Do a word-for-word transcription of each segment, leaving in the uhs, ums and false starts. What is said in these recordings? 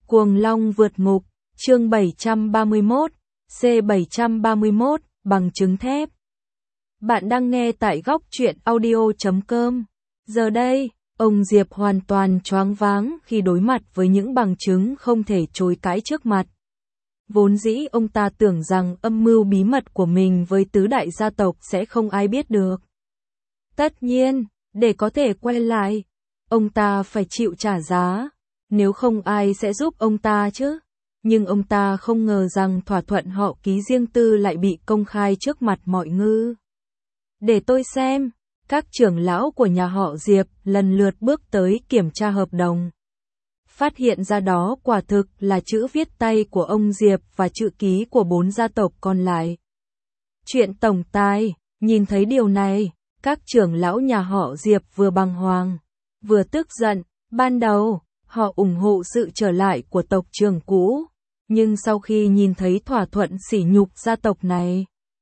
Cuồng Long vượt ngục, chương bảy trăm ba mươi mốt, C bảy trăm ba mươi mốt, bằng chứng thép. Bạn đang nghe tại góc truyện audio chấm com. Giờ đây, ông Diệp hoàn toàn choáng váng khi đối mặt với những bằng chứng không thể chối cãi trước mặt. Vốn dĩ ông ta tưởng rằng âm mưu bí mật của mình với tứ đại gia tộc sẽ không ai biết được. Tất nhiên, để có thể quay lại, ông ta phải chịu trả giá, nếu không ai sẽ giúp ông ta chứ. Nhưng ông ta không ngờ rằng thỏa thuận họ ký riêng tư lại bị công khai trước mặt mọi ngư. Để tôi xem, các trưởng lão của nhà họ Diệp lần lượt bước tới kiểm tra hợp đồng. Phát hiện ra đó quả thực là chữ viết tay của ông Diệp và chữ ký của bốn gia tộc còn lại. Chuyện tổng tài, nhìn thấy điều này, các trưởng lão nhà họ Diệp vừa bàng hoàng, vừa tức giận. Ban đầu, họ ủng hộ sự trở lại của tộc trưởng cũ, nhưng sau khi nhìn thấy thỏa thuận sỉ nhục gia tộc này,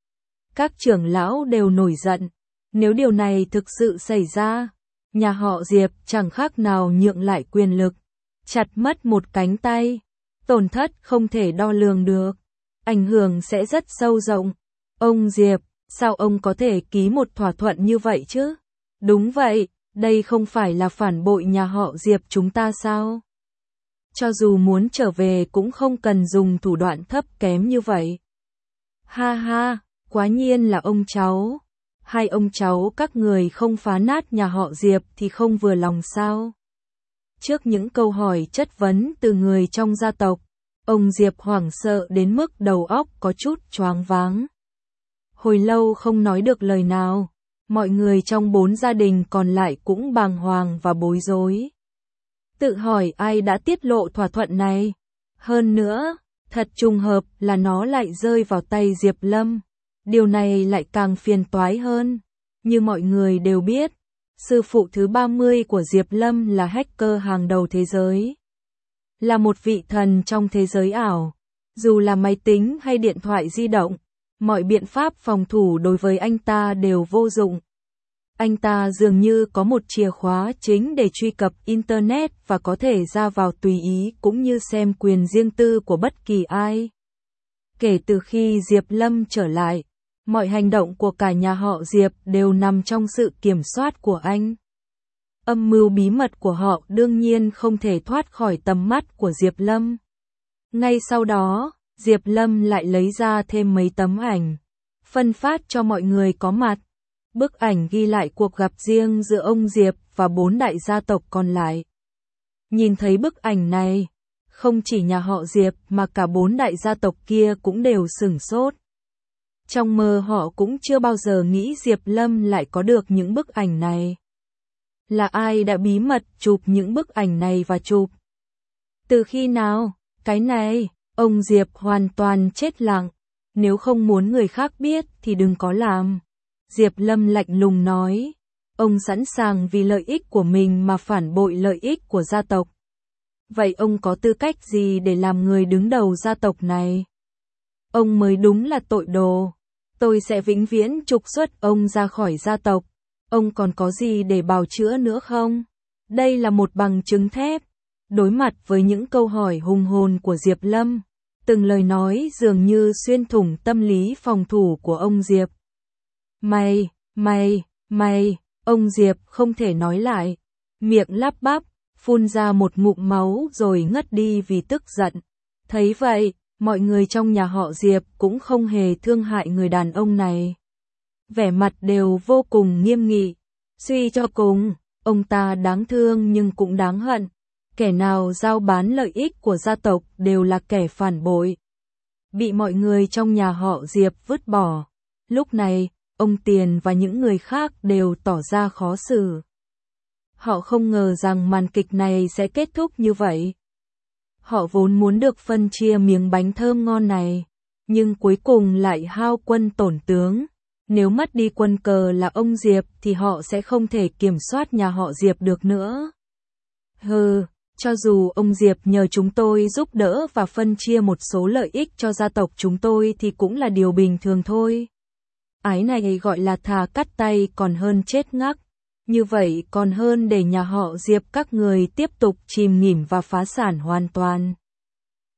các trưởng lão đều nổi giận. Nếu điều này thực sự xảy ra, nhà họ Diệp chẳng khác nào nhượng lại quyền lực, chặt mất một cánh tay, tổn thất không thể đo lường được, ảnh hưởng sẽ rất sâu rộng. Ông Diệp, sao ông có thể ký một thỏa thuận như vậy chứ? Đúng vậy, đây không phải là phản bội nhà họ Diệp chúng ta sao? Cho dù muốn trở về cũng không cần dùng thủ đoạn thấp kém như vậy. Ha ha, quá nhiên là ông cháu. Hai ông cháu các người không phá nát nhà họ Diệp thì không vừa lòng sao? Trước những câu hỏi chất vấn từ người trong gia tộc, ông Diệp hoảng sợ đến mức đầu óc có chút choáng váng. Hồi lâu không nói được lời nào, mọi người trong bốn gia đình còn lại cũng bàng hoàng và bối rối. Tự hỏi ai đã tiết lộ thỏa thuận này? Hơn nữa, thật trùng hợp là nó lại rơi vào tay Diệp Lâm. Điều này lại càng phiền toái hơn. Như mọi người đều biết, sư phụ thứ ba mươi của Diệp Lâm là hacker hàng đầu thế giới. Là một vị thần trong thế giới ảo. Dù là máy tính hay điện thoại di động, mọi biện pháp phòng thủ đối với anh ta đều vô dụng. Anh ta dường như có một chìa khóa chính để truy cập Internet và có thể ra vào tùy ý cũng như xem quyền riêng tư của bất kỳ ai. Kể từ khi Diệp Lâm trở lại, mọi hành động của cả nhà họ Diệp đều nằm trong sự kiểm soát của anh. Âm mưu bí mật của họ đương nhiên không thể thoát khỏi tầm mắt của Diệp Lâm. Ngay sau đó, Diệp Lâm lại lấy ra thêm mấy tấm ảnh, phân phát cho mọi người có mặt. Bức ảnh ghi lại cuộc gặp riêng giữa ông Diệp và bốn đại gia tộc còn lại. Nhìn thấy bức ảnh này, không chỉ nhà họ Diệp mà cả bốn đại gia tộc kia cũng đều sửng sốt. Trong mơ họ cũng chưa bao giờ nghĩ Diệp Lâm lại có được những bức ảnh này. Là ai đã bí mật chụp những bức ảnh này và chụp? Từ khi nào? Cái này, ông Diệp hoàn toàn chết lặng. Nếu không muốn người khác biết thì đừng có làm. Diệp Lâm lạnh lùng nói. Ông sẵn sàng vì lợi ích của mình mà phản bội lợi ích của gia tộc. Vậy ông có tư cách gì để làm người đứng đầu gia tộc này? Ông mới đúng là tội đồ. Tôi sẽ vĩnh viễn trục xuất ông ra khỏi gia tộc. Ông còn có gì để bào chữa nữa không? Đây là một bằng chứng thép. Đối mặt với những câu hỏi hùng hồn của Diệp Lâm, từng lời nói dường như xuyên thủng tâm lý phòng thủ của ông Diệp. Mày, mày, mày, ông Diệp không thể nói lại. Miệng lắp bắp, phun ra một ngụm máu rồi ngất đi vì tức giận. Thấy vậy, mọi người trong nhà họ Diệp cũng không hề thương hại người đàn ông này. Vẻ mặt đều vô cùng nghiêm nghị. Suy cho cùng, ông ta đáng thương nhưng cũng đáng hận. Kẻ nào giao bán lợi ích của gia tộc đều là kẻ phản bội. Bị mọi người trong nhà họ Diệp vứt bỏ. Lúc này, ông Tiền và những người khác đều tỏ ra khó xử. Họ không ngờ rằng màn kịch này sẽ kết thúc như vậy. Họ vốn muốn được phân chia miếng bánh thơm ngon này, nhưng cuối cùng lại hao quân tổn tướng. Nếu mất đi quân cờ là ông Diệp thì họ sẽ không thể kiểm soát nhà họ Diệp được nữa. Hừ, cho dù ông Diệp nhờ chúng tôi giúp đỡ và phân chia một số lợi ích cho gia tộc chúng tôi thì cũng là điều bình thường thôi. Ái này gọi là thà cắt tay còn hơn chết ngắc. Như vậy còn hơn để nhà họ Diệp các người tiếp tục chìm nghỉm và phá sản hoàn toàn.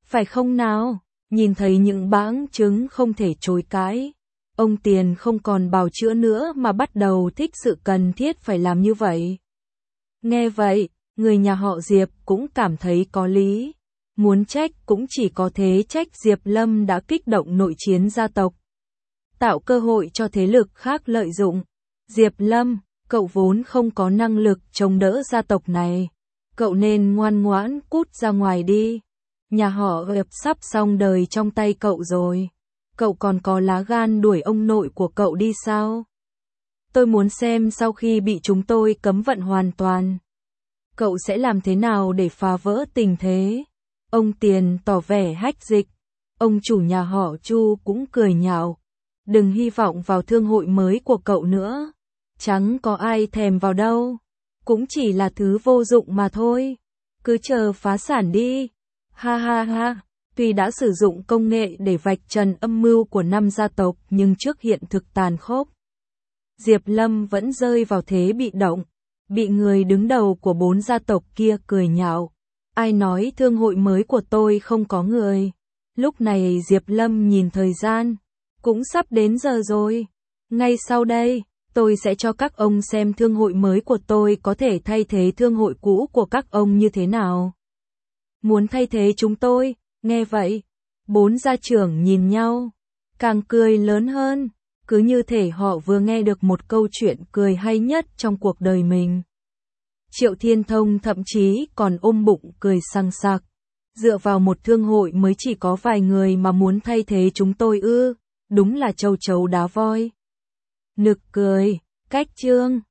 Phải không nào? Nhìn thấy những bằng chứng không thể chối cãi. Ông Tiền không còn bào chữa nữa mà bắt đầu thích sự cần thiết phải làm như vậy. Nghe vậy, người nhà họ Diệp cũng cảm thấy có lý. Muốn trách cũng chỉ có thế trách Diệp Lâm đã kích động nội chiến gia tộc, tạo cơ hội cho thế lực khác lợi dụng. Diệp Lâm, cậu vốn không có năng lực chống đỡ gia tộc này. Cậu nên ngoan ngoãn cút ra ngoài đi. Nhà họ Diệp sắp xong đời trong tay cậu rồi. Cậu còn có lá gan đuổi ông nội của cậu đi sao? Tôi muốn xem sau khi bị chúng tôi cấm vận hoàn toàn, cậu sẽ làm thế nào để phá vỡ tình thế? Ông Tiền tỏ vẻ hách dịch. Ông chủ nhà họ Chu cũng cười nhạo. Đừng hy vọng vào thương hội mới của cậu nữa. Chẳng có ai thèm vào đâu. Cũng chỉ là thứ vô dụng mà thôi. Cứ chờ phá sản đi. Ha ha ha. Tuy đã sử dụng công nghệ để vạch trần âm mưu của năm gia tộc nhưng trước hiện thực tàn khốc, Diệp Lâm vẫn rơi vào thế bị động. Bị người đứng đầu của bốn gia tộc kia cười nhạo. Ai nói thương hội mới của tôi không có người? Lúc này Diệp Lâm nhìn thời gian. Cũng sắp đến giờ rồi. Ngay sau đây, tôi sẽ cho các ông xem thương hội mới của tôi có thể thay thế thương hội cũ của các ông như thế nào. Muốn thay thế chúng tôi? Nghe vậy, bốn gia trưởng nhìn nhau, càng cười lớn hơn. Cứ như thể họ vừa nghe được một câu chuyện cười hay nhất trong cuộc đời mình. Triệu Thiên Thông thậm chí còn ôm bụng cười sằng sặc. Dựa vào một thương hội mới chỉ có vài người mà muốn thay thế chúng tôi ư? Đúng là châu chấu đá voi. Nực cười, cách chương.